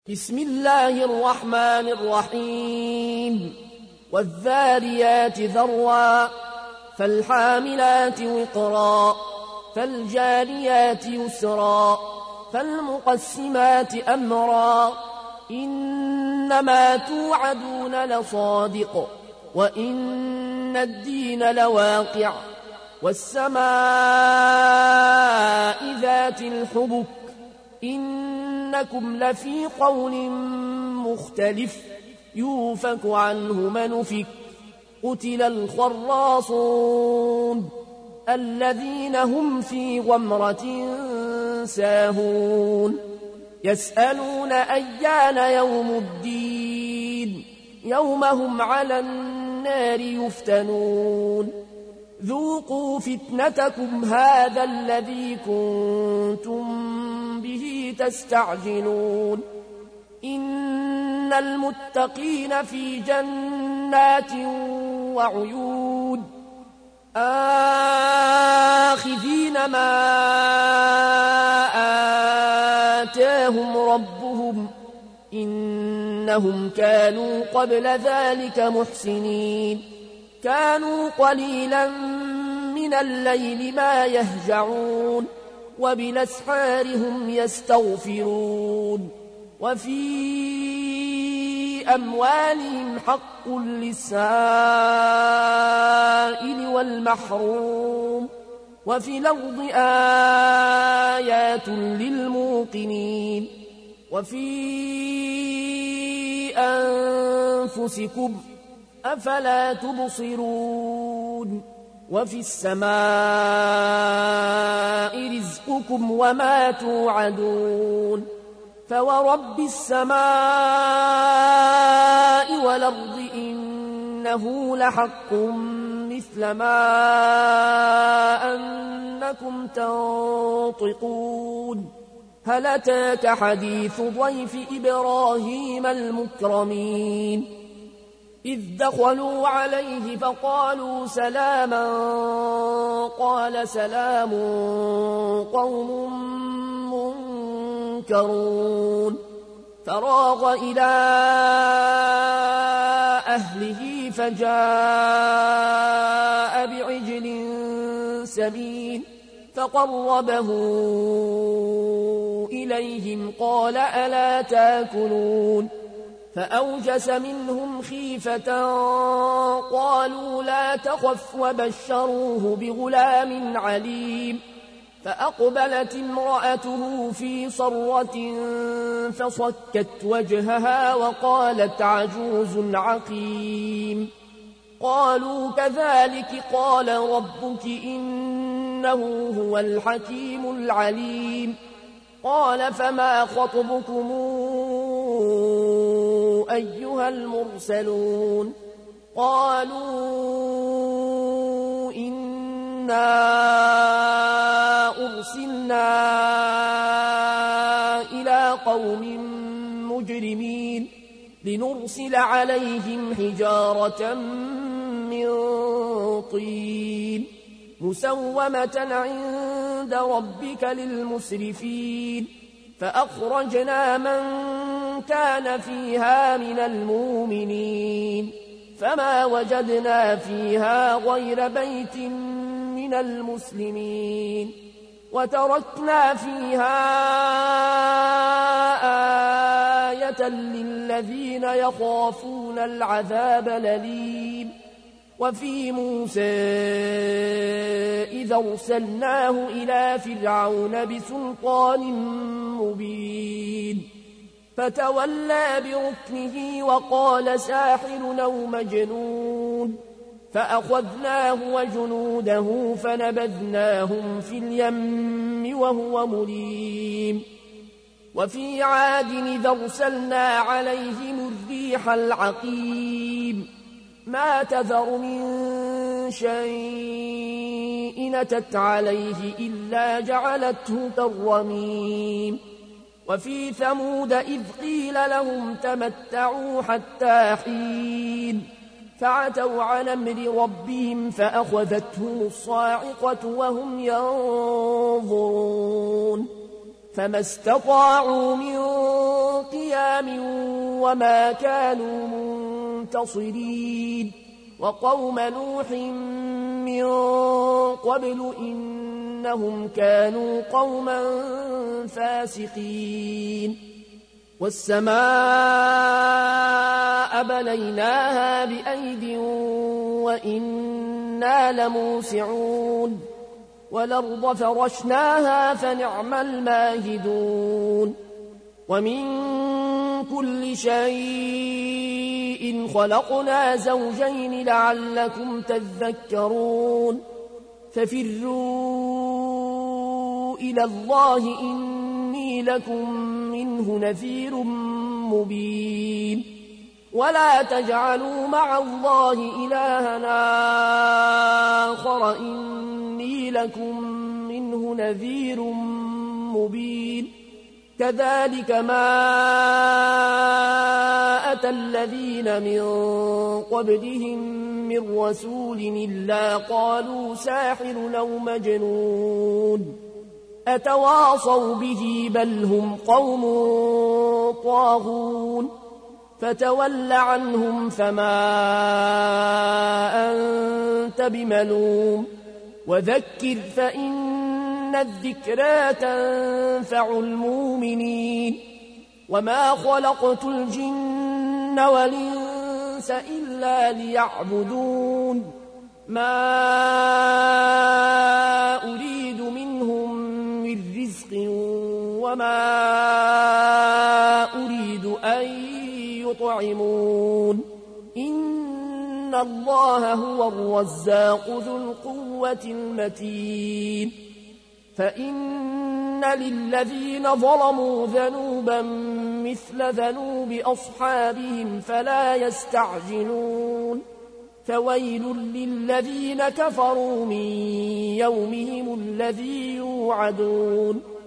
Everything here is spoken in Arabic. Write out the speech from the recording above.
بسم الله الرحمن الرحيم والذاريات ذروا فالحاملات وقرا فالجاريات يسرا فالمقسمات أمرا إنما توعدون لصادق وإن الدين لواقع والسماء ذات الحبك إنكم لفي قول مختلف يوفك عنه من أفك قتل الخراصون الذين هم في غمرة ساهون يسألون أيان يوم الدين يوم هم على النار يفتنون ذوقوا فتنتكم هذا الذي كنتم به تستعجلون إن المتقين في جنات وعيون آخذين ما آتاهم ربهم إنهم كانوا قبل ذلك محسنين كانوا قليلا من الليل ما يهجعون وبالأسحار هم يستغفرون وفي أموالهم حق للسائل والمحروم وفي الأرض آيات للموقنين وفي أنفسكم أفلا تبصرون وفي السماء رزقكم وما توعدون فورب السماء والأرض إنه لحق مثل ما أنكم تنطقون هل أتاك حديث ضيف إبراهيم المكرمين إذ دخلوا عليه فقالوا سلاما قال سلام قوم منكرون فراغ إلى أهله فجاء بعجل سمين فقربه إليهم قال ألا تاكلون فأوجس منهم خيفة قالوا لا تخف وبشروه بغلام عليم فأقبلت امرأته في صرة فصكت وجهها وقالت عجوز عقيم قالوا كذلك قال ربك إنه هو الحكيم العليم قال فما خطبكم أيها المرسلون قالوا إنا أرسلنا إلى قوم مجرمين لنرسل عليهم حجارة من طين مسومة عند ربك للمسرفين فأخرجنا من كان فيها من المؤمنين فما وجدنا فيها غير بيت من المسلمين وتركنا فيها آية للذين يخافون العذاب الأليم وفي موسى إذا أرسلناه إلى فرعون بسلطان مبين فتولى بركنه وقال ساحر أو مجنون فأخذناه وجنوده فنبذناهم في اليم وهو مليم وفي عاد إذا أرسلنا عليهم الريح العقيم ما تذر من شيء أتت عليه إلا جعلته كالرميم وفي ثمود إذ قيل لهم تمتعوا حتى حين فعتوا عن أمر ربهم فأخذتهم الصاعقة وهم ينظرون فما استطاعوا من قيام وما كانوا منتصرين وقوم نوح من قبل إنهم كانوا قوما فاسقين والسماء بنيناها بأيد وإنا لموسعون والأرض فرشناها فنعم الماهدون ومن كل شيء خلقنا زوجين لعلكم تذكرون ففروا إلى الله إني لكم منه نذير مبين ولا تجعلوا مع الله إلهنا آخر إني لكم منه نذير مبين كذلك ما أتى الذين من قبلهم من رسول إلا قالوا ساحر أو مجنون أتواصوا به بل هم قوم طاغون فتول عنهم فما أنت بملوم وذكر فإن الذكرى تنفع المؤمنين وما خلقت الجن والإنس إلا ليعبدون ما أريد منهم من رزق وما أريد أن يطعمون إن الله هو الرزاق ذو القوة المتين فإن للذين ظلموا ذنوبا مثل ذنوب أصحابهم فلا يستعجلون فويل للذين كفروا من يومهم الذي يوعدون